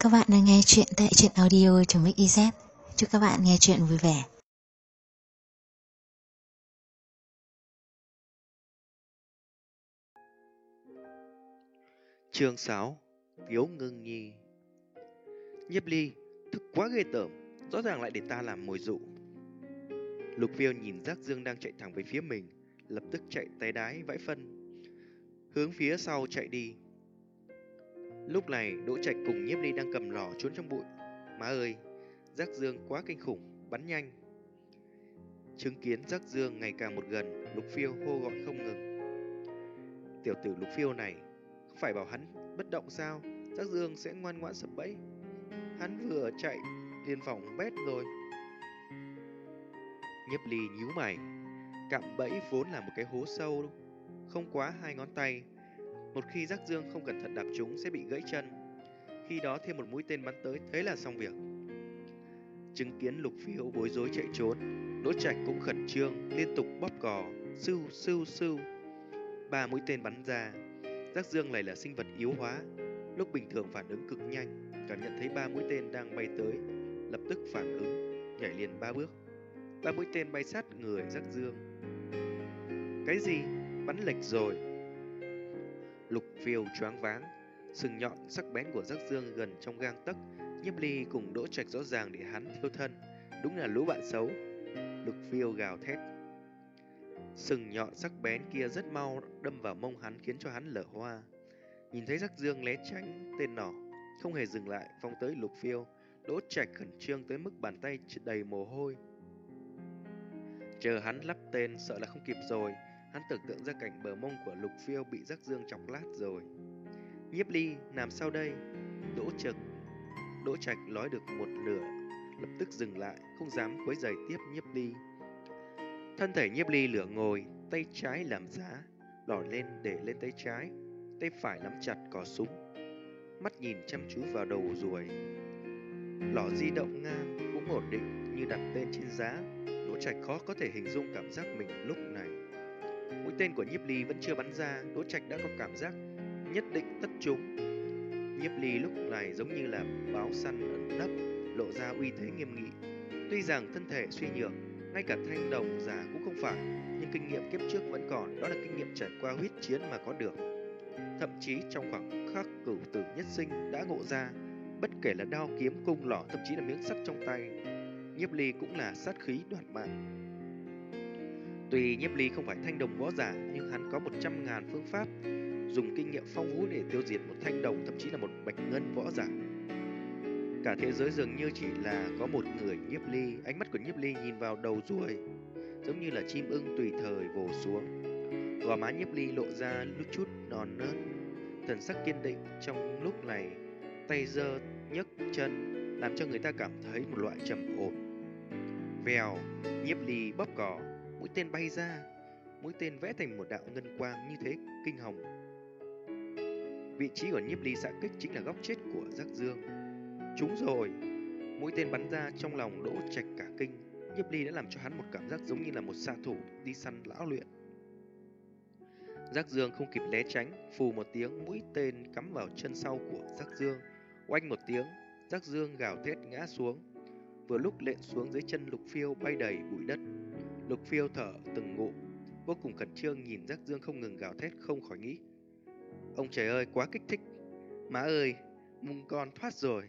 Các bạn đang nghe chuyện tại truyện audio.mix.iz. Chúc các bạn nghe chuyện vui vẻ. Chương 6. Tiếu Ngưng Nhi. Nhiếp Ly, thực quá ghê tởm, rõ ràng lại để ta làm mồi dụ. Lục Phiêu nhìn Giác Dương đang chạy thẳng về phía mình, lập tức chạy tay đái vãi phân, hướng phía sau chạy đi. Lúc này Đỗ Trạch cùng Nhiếp Ly đang cầm lò trốn trong bụi. Má ơi, Giác Dương quá kinh khủng, bắn nhanh. Chứng kiến Giác Dương ngày càng một gần, Lục Phiêu hô gọi không ngừng. Tiểu tử Lục Phiêu này, không phải bảo hắn bất động sao? Giác Dương sẽ ngoan ngoãn sập bẫy. Hắn vừa chạy liền phỏng bét rồi. Nhiếp Ly nhíu mày. Cạm bẫy vốn là một cái hố sâu, không quá 2 ngón tay. Một khi Giác Dương không cẩn thận đạp trúng sẽ bị gãy chân. Khi đó thêm một mũi tên bắn tới, thế là xong việc. Chứng kiến Lục Phiêu bối rối chạy trốn, Đỗ Trạch cũng khẩn trương, liên tục bóp cò, sưu sưu sưu. 3 mũi tên bắn ra. Giác Dương này là sinh vật yếu hóa, lúc bình thường phản ứng cực nhanh, cảm nhận thấy 3 mũi tên đang bay tới, lập tức phản ứng, nhảy liền 3 bước. 3 mũi tên bay sát người Giác Dương. Cái gì? Bắn lệch rồi. Lục Phiêu choáng váng, sừng nhọn sắc bén của Giác Dương gần trong gang tấc. Nhiếp Ly cùng Đỗ Trạch rõ ràng để hắn thiêu thân, đúng là lũ bạn xấu. Lục Phiêu gào thét. Sừng nhọn sắc bén kia rất mau đâm vào mông hắn, khiến cho hắn lở hoa. Nhìn thấy Giác Dương né tránh tên nỏ, không hề dừng lại, phóng tới Lục Phiêu. Đỗ Trạch khẩn trương tới mức bàn tay đầy mồ hôi. Chờ hắn lắp tên sợ là không kịp rồi. Hắn tưởng tượng ra cảnh bờ mông của Lục Phiêu bị Giác Dương chọc lát rồi. Nhiếp Ly, làm sao đây? Đỗ Trạch nói được một nửa, lập tức dừng lại, không dám quấy rầy tiếp Nhiếp Ly. Thân thể Nhiếp Ly lửa ngồi, tay trái làm giá, đỏ lên để lên tay trái, tay phải nắm chặt cò súng, mắt nhìn chăm chú vào đầu ruồi. Lò di động ngang cũng ổn định như đặt tên trên giá. Đỗ Trạch khó có thể hình dung cảm giác mình lúc này. Mũi tên của Nhiếp Ly vẫn chưa bắn ra, Đỗ Trạch đã có cảm giác nhất định tất trúng. Nhiếp Ly lúc này giống như là báo săn ẩn nấp, lộ ra uy thế nghiêm nghị. Tuy rằng thân thể suy nhược, ngay cả thanh đồng giả cũng không phải, nhưng kinh nghiệm kiếp trước vẫn còn, đó là kinh nghiệm trải qua huyết chiến mà có được. Thậm chí trong khoảng khắc cửu tử nhất sinh đã ngộ ra, bất kể là đao kiếm cung lỏ, thậm chí là miếng sắt trong tay, Nhiếp Ly cũng là sát khí đoạt mạng. Tuy Nhiếp Ly không phải thanh đồng võ giả, nhưng hắn có 100.000 phương pháp, dùng kinh nghiệm phong phú để tiêu diệt một thanh đồng, thậm chí là một bạch ngân võ giả. Cả thế giới dường như chỉ là có một người Nhiếp Ly. Ánh mắt của Nhiếp Ly nhìn vào đầu ruồi, giống như là chim ưng tùy thời vồ xuống. Gò má Nhiếp Ly lộ ra lúc chút non nớt, thần sắc kiên định. Trong lúc này, tay giơ nhấc chân làm cho người ta cảm thấy một loại trầm ổn. Vèo, Nhiếp Ly bóp cò, mũi tên bay ra. Mũi tên vẽ thành một đạo ngân quang như thế kinh hồng. Vị trí của Nhiếp Ly xạ kích chính là góc chết của Giác Dương. Trúng rồi. Mũi tên bắn ra, trong lòng Đỗ Trạch cả kinh. Nhiếp Ly đã làm cho hắn một cảm giác giống như là một xạ thủ đi săn lão luyện. Giác Dương không kịp né tránh, phù một tiếng, mũi tên cắm vào chân sau của Giác Dương. Oanh một tiếng, Giác Dương gào thét ngã xuống. Vừa lúc lện xuống dưới chân Lục Phiêu bay đầy bụi đất. Lục Phiêu thở từng ngụm, vô cùng khẩn trương nhìn Giác Dương không ngừng gào thét, không khỏi nghĩ: ông trời ơi, quá kích thích. Má ơi, mông con thoát rồi.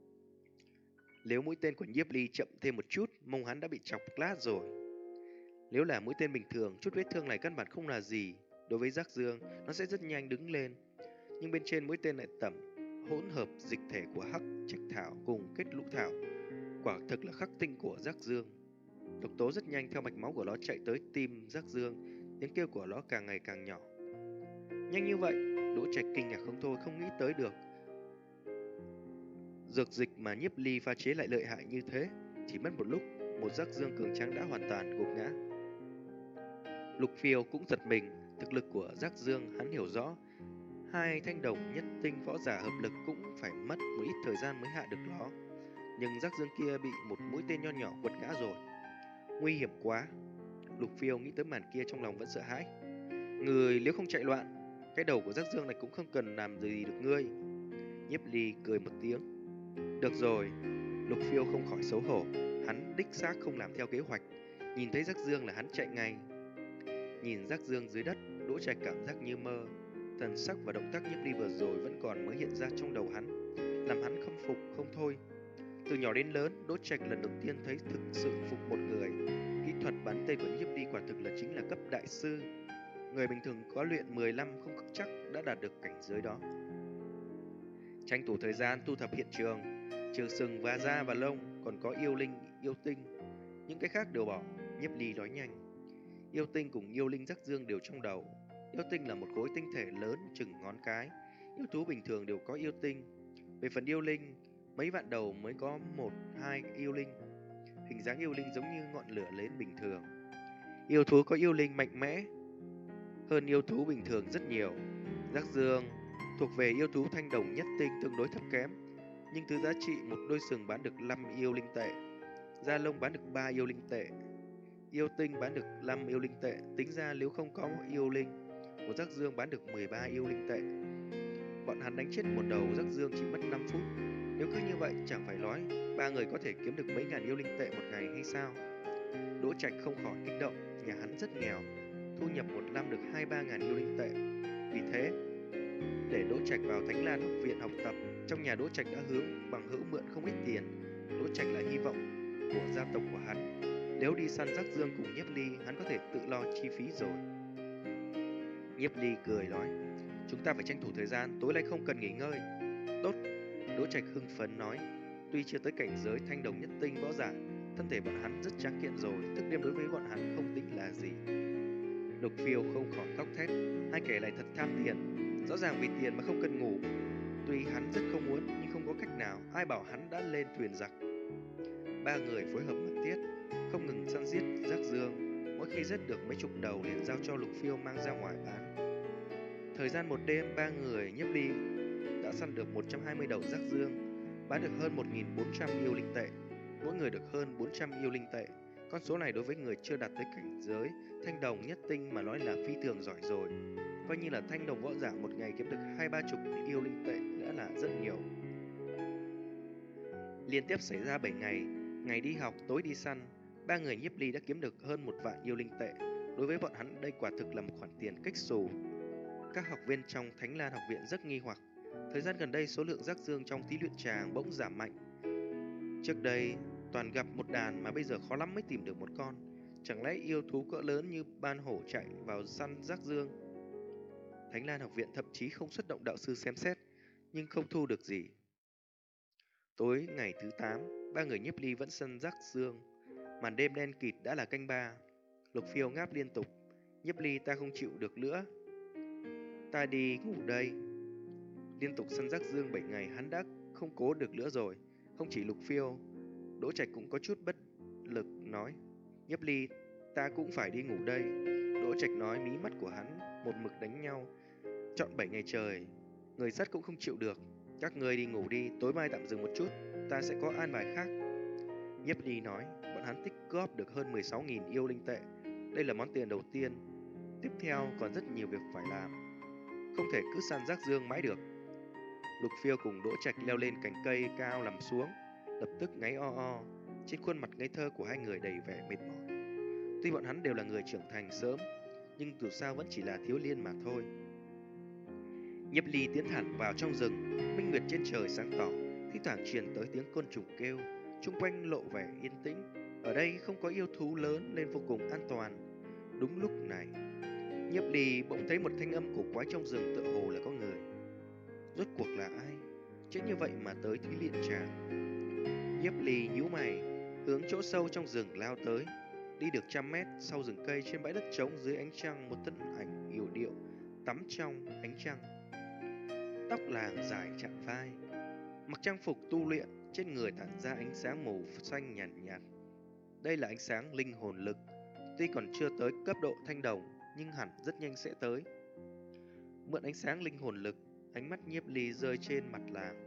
Nếu mũi tên của Nhiếp Ly chậm thêm một chút, mông hắn đã bị chọc lát rồi. Nếu là mũi tên bình thường, chút vết thương này căn bản không là gì. Đối với Giác Dương, nó sẽ rất nhanh đứng lên. Nhưng bên trên mũi tên lại tẩm hỗn hợp dịch thể của hắc trạch thảo cùng kết lũ thảo. Quả thực là khắc tinh của Giác Dương. Độc tố rất nhanh theo mạch máu của nó chạy tới tim Giác Dương. Tiếng kêu của nó càng ngày càng nhỏ. Nhanh như vậy, Đỗ Trạch kinh ngạc không thôi, không nghĩ tới được dược dịch mà Nhiếp Ly pha chế lại lợi hại như thế. Chỉ mất một lúc, một Giác Dương cường tráng đã hoàn toàn gục ngã. Lục Phiêu cũng giật mình, thực lực của Giác Dương hắn hiểu rõ. Hai thanh đồng nhất tinh võ giả hợp lực cũng phải mất một ít thời gian mới hạ được nó. Nhưng Giác Dương kia bị một mũi tên nho nhỏ quật ngã rồi. Nguy hiểm quá. Lục Phiêu nghĩ tới màn kia trong lòng vẫn sợ hãi. Người nếu không chạy loạn, cái đầu của Giác Dương này cũng không cần làm gì được ngươi. Nhiếp Ly cười một tiếng. Được rồi, Lục Phiêu không khỏi xấu hổ. Hắn đích xác không làm theo kế hoạch. Nhìn thấy rắc dương là hắn chạy ngay. Nhìn rắc dương dưới đất, Đỗ Trạch cảm giác như mơ. Thần sắc và động tác nhiếp ly vừa rồi vẫn còn mới hiện ra trong đầu hắn, làm hắn khâm phục không thôi. Từ nhỏ đến lớn, Đỗ Trạch lần đầu tiên thấy thực sự phục một người. Kỹ thuật bắn tên của nhiếp ly quả thực là chính là cấp đại sư. Người bình thường có luyện 15 không chắc đã đạt được cảnh giới đó. Tranh thủ thời gian thu thập hiện trường, trừ sừng và da và lông, còn có yêu linh, yêu tinh. Những cái khác đều bỏ, nhiếp ly nói nhanh. Yêu tinh cùng yêu linh rắc dương đều trong đầu. Yêu tinh là một khối tinh thể lớn chừng ngón cái. Yêu thú bình thường đều có yêu tinh. Về phần yêu linh, mấy vạn đầu mới có 1-2 yêu linh. Hình dáng yêu linh giống như ngọn lửa lớn bình thường. Yêu thú có yêu linh mạnh mẽ hơn yêu thú bình thường rất nhiều. Rắc dương thuộc về yêu thú thanh đồng nhất tinh tương đối thấp kém, nhưng thứ giá trị một đôi sừng bán được 5 yêu linh tệ, da lông bán được 3 yêu linh tệ, yêu tinh bán được 5 yêu linh tệ. Tính ra nếu không có yêu linh, một rắc dương bán được 13 yêu linh tệ. Bọn hắn đánh chết một đầu rắc dương chỉ mất 5 phút. Nếu cứ như vậy, chẳng phải nói ba người có thể kiếm được mấy ngàn yêu linh tệ một ngày hay sao? Đỗ Trạch không khỏi kích động. Nhà hắn rất nghèo, thu nhập một năm được 2-3 ngàn yêu linh tệ. Vì thế, để Đỗ Trạch vào Thánh Lan học viện học tập, trong nhà Đỗ Trạch đã hướng bằng hữu mượn không ít tiền. Đỗ Trạch là hy vọng của gia tộc của hắn. Nếu đi săn rắc dương cùng Nhiếp Ly, hắn có thể tự lo chi phí rồi. Nhiếp Ly cười nói, chúng ta phải tranh thủ thời gian, tối nay không cần nghỉ ngơi. Tốt, Đỗ Trạch hưng phấn nói. Tuy chưa tới cảnh giới thanh đồng nhất tinh võ giả, thân thể bọn hắn rất tráng kiện rồi, thức đêm đối với bọn hắn không tính là gì. Lục Phiêu không khỏi khóc thét, hai kẻ này thật tham tiền, rõ ràng vì tiền mà không cần ngủ. Tuy hắn rất không muốn, nhưng không có cách nào, ai bảo hắn đã lên thuyền giặc. Ba người phối hợp mật thiết, không ngừng săn giết rắc dương. Mỗi khi giết được mấy chục đầu liền giao cho Lục Phiêu mang ra ngoài bán. Thời gian một đêm, ba người Nhiếp Ly đã săn được 120 đầu rắc dương, bán được hơn 1.400 yêu linh tệ. Mỗi người được hơn 400 yêu linh tệ. Con số này đối với người chưa đạt tới cảnh giới thanh đồng nhất tinh mà nói là phi thường giỏi rồi. Coi như là thanh đồng võ giả một ngày kiếm được 20-30 yêu linh tệ đã là rất nhiều. Liên tiếp xảy ra 7 ngày, ngày đi học, tối đi săn, ba người Nhiếp Ly đã kiếm được hơn 1 vạn yêu linh tệ. Đối với bọn hắn đây quả thực là một khoản tiền cách xù. Các học viên trong Thánh Lan học viện rất nghi hoặc. Thời gian gần đây số lượng rắc dương trong thí luyện tràng bỗng giảm mạnh. Trước đây toàn gặp một đàn mà bây giờ khó lắm mới tìm được một con. Chẳng lẽ yêu thú cỡ lớn như ban hổ chạy vào săn rắc dương? Thánh Lan học viện thậm chí không xuất động đạo sư xem xét, nhưng không thu được gì. Tối ngày thứ 8, ba người Nhiếp Ly vẫn săn rắc dương. Màn đêm đen kịt đã là canh 3. Lục Phiêu ngáp liên tục. Nhiếp Ly, ta không chịu được nữa, ta đi ngủ đây. Liên tục săn rắc dương 7 ngày, hắn đã không cố được nữa rồi. Không chỉ Lục Phiêu, Đỗ Trạch cũng có chút bất lực nói, Nhiếp Ly, ta cũng phải đi ngủ đây. Đỗ Trạch nói, mí mắt của hắn một mực đánh nhau trọn 7 ngày trời. Người sắt cũng không chịu được. Các ngươi đi ngủ đi, tối mai tạm dừng một chút, ta sẽ có an bài khác. Nhiếp Ly nói, bọn hắn tích góp được hơn 16.000 yêu linh tệ. Đây là món tiền đầu tiên. Tiếp theo còn rất nhiều việc phải làm. Không thể cứ săn rắc dương mãi được. Lục Phiêu cùng Đỗ Trạch leo lên cành cây cao nằm xuống, lập tức ngáy o o. Trên khuôn mặt ngây thơ của hai người đầy vẻ mệt mỏi. Tuy bọn hắn đều là người trưởng thành sớm, nhưng dù sao vẫn chỉ là thiếu niên mà thôi. Nhiếp Ly tiến hẳn vào trong rừng. Minh nguyệt trên trời sáng tỏ, thi thoảng truyền tới tiếng côn trùng kêu, chung quanh lộ vẻ yên tĩnh. Ở đây không có yêu thú lớn nên vô cùng an toàn. Đúng lúc này, Nhiếp Ly bỗng thấy một thanh âm cổ quái trong rừng, tựa hồ là có người. Rốt cuộc là ai? Chết như vậy mà tới thí luyện tràng. Nhiếp Ly nhíu mày, hướng chỗ sâu trong rừng lao tới. Đi được 100 mét, sau rừng cây trên bãi đất trống dưới ánh trăng, một thân ảnh yểu điệu tắm trong ánh trăng. Tóc làng dài chạm vai, mặc trang phục tu luyện, trên người tản ra ánh sáng màu xanh nhàn nhạt. Đây là ánh sáng linh hồn lực. Tuy còn chưa tới cấp độ thanh đồng, nhưng hẳn rất nhanh sẽ tới. Mượn ánh sáng linh hồn lực, ánh mắt Nhiếp Ly rơi trên mặt làng.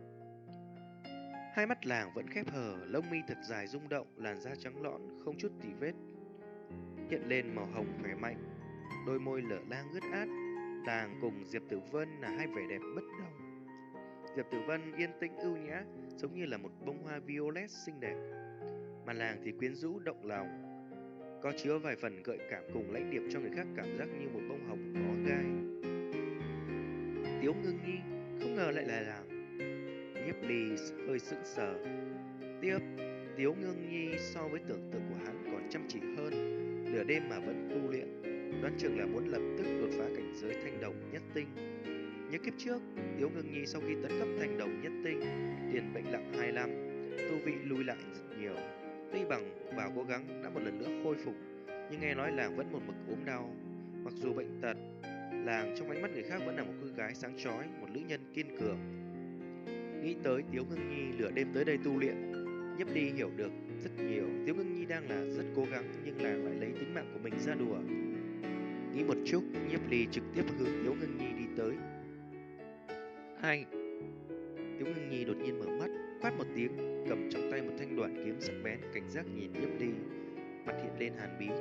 Hai mắt làng vẫn khép hờ, lông mi thật dài rung động, làn da trắng nõn không chút tì vết, hiện lên màu hồng khỏe mạnh, đôi môi lở lang ướt át. Làng cùng Diệp Tử Vân là hai vẻ đẹp bất đồng. Diệp Tử Vân yên tĩnh ưu nhã, giống như là một bông hoa violet xinh đẹp, mà Làng thì quyến rũ động lòng, có chứa vài phần gợi cảm cùng lãnh điệu cho người khác cảm giác như một bông hồng có gai. Tiếu Ngưng Nhi không ngờ lại là Làng. Nhiếp Ly hơi sững sờ. Tiếu Ngưng Nhi so với tưởng tượng của hắn còn chăm chỉ hơn, nửa đêm mà vẫn tu luyện, đoán chừng là muốn lập tức đột phá cảnh giới thanh đồng nhất tinh. Nhớ kiếp trước, Tiếu Ngưng Nhi sau khi tấn cấp thanh đồng nhất tinh, liền bệnh nặng 2 năm, tu vị lui lại rất nhiều. Tuy bằng vào cố gắng đã một lần nữa khôi phục, nhưng nghe nói Làng vẫn một mực ốm đau. Mặc dù bệnh tật, Làng trong ánh mắt người khác vẫn là một cô gái sáng chói, một nữ nhân kiên cường. Nghĩ tới Tiếu Ngưng Nhi lửa đêm tới đây tu luyện, Nhiếp Ly hiểu được rất nhiều. Tiếu Ngưng Nhi đang là rất cố gắng, nhưng Làng lại lấy tính mạng của mình ra đùa. Nghĩ một chút, Nhiếp Ly trực tiếp hướng Tiếu Ngưng Nhi đi tới. Hai. Tiếu Ngưng Nhi đột nhiên mở mắt, quát một tiếng, cầm trong tay một thanh đoạn kiếm sắc bén, cảnh giác nhìn Nhiếp Ly, mặt hiện lên hàn bí.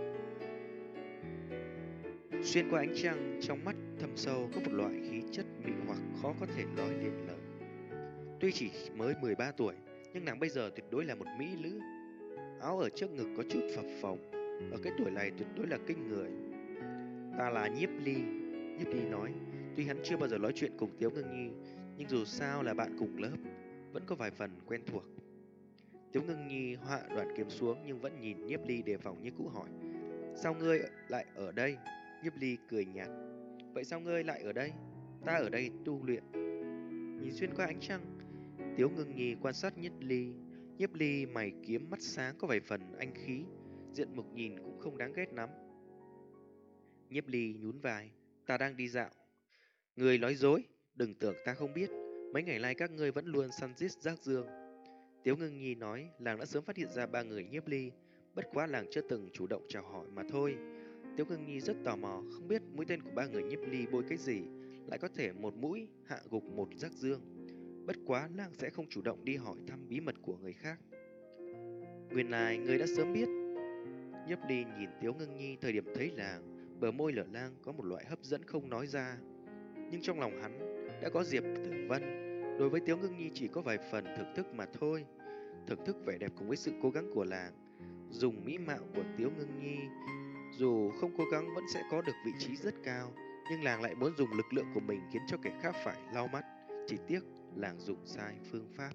Xuyên qua ánh trăng, trong mắt thâm sâu có một loại khí chất mị hoặc khó có thể nói lên lời. Tuy chỉ mới 13 tuổi, nhưng nàng bây giờ tuyệt đối là một mỹ nữ. Áo ở trước ngực có chút phập phồng, ở cái tuổi này tuyệt đối là kinh người. Ta là Nhiếp Ly, Nhiếp Ly nói. Tuy hắn chưa bao giờ nói chuyện cùng Tiếu Ngưng Nhi, nhưng dù sao là bạn cùng lớp, vẫn có vài phần quen thuộc. Tiếu Ngưng Nhi hạ đoạn kiếm xuống nhưng vẫn nhìn Nhiếp Ly đề phòng như cũ hỏi: Sao ngươi lại ở đây? Nhiếp Ly cười nhạt: Vậy sao ngươi lại ở đây? Ta ở đây tu luyện. Nhìn xuyên qua ánh trăng, Tiếu Ngưng Nhi quan sát Nhiếp Ly mày kiếm mắt sáng có vài phần anh khí, diện mục nhìn cũng không đáng ghét lắm. Nhiếp Ly nhún vai: Ta đang đi dạo. Ngươi nói dối, đừng tưởng ta không biết. Mấy ngày nay các ngươi vẫn luôn săn giết Giác Dương. Tiếu Ngưng Nhi nói. Làng đã sớm phát hiện ra ba người Nhiếp Ly, bất quá làng chưa từng chủ động chào hỏi mà thôi. Tiếu Ngưng Nhi rất tò mò, không biết mũi tên của ba người Nhiếp Ly bôi cái gì lại có thể một mũi hạ gục một Giác Dương. Bất quá làng sẽ không chủ động đi hỏi thăm bí mật của người khác. Nguyên lai người đã sớm biết. Nhiếp Ly nhìn Tiếu Ngưng Nhi thời điểm thấy làng, bờ môi lở lang có một loại hấp dẫn không nói ra. Nhưng trong lòng hắn đã có Diệp Tử Vân, đối với Tiếu Ngưng Nhi chỉ có vài phần thưởng thức mà thôi. Thưởng thức vẻ đẹp cùng với sự cố gắng của làng. Dùng mỹ mạo của Tiếu Ngưng Nhi, dù không cố gắng vẫn sẽ có được vị trí rất cao, nhưng làng lại muốn dùng lực lượng của mình khiến cho kẻ khác phải lau mắt. Chỉ tiếc làng dùng sai phương pháp.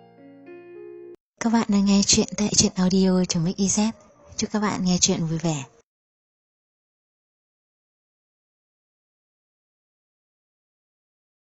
Các bạn đang nghe chuyện tại truyện audio.mix.iz. Chúc các bạn nghe chuyện vui vẻ.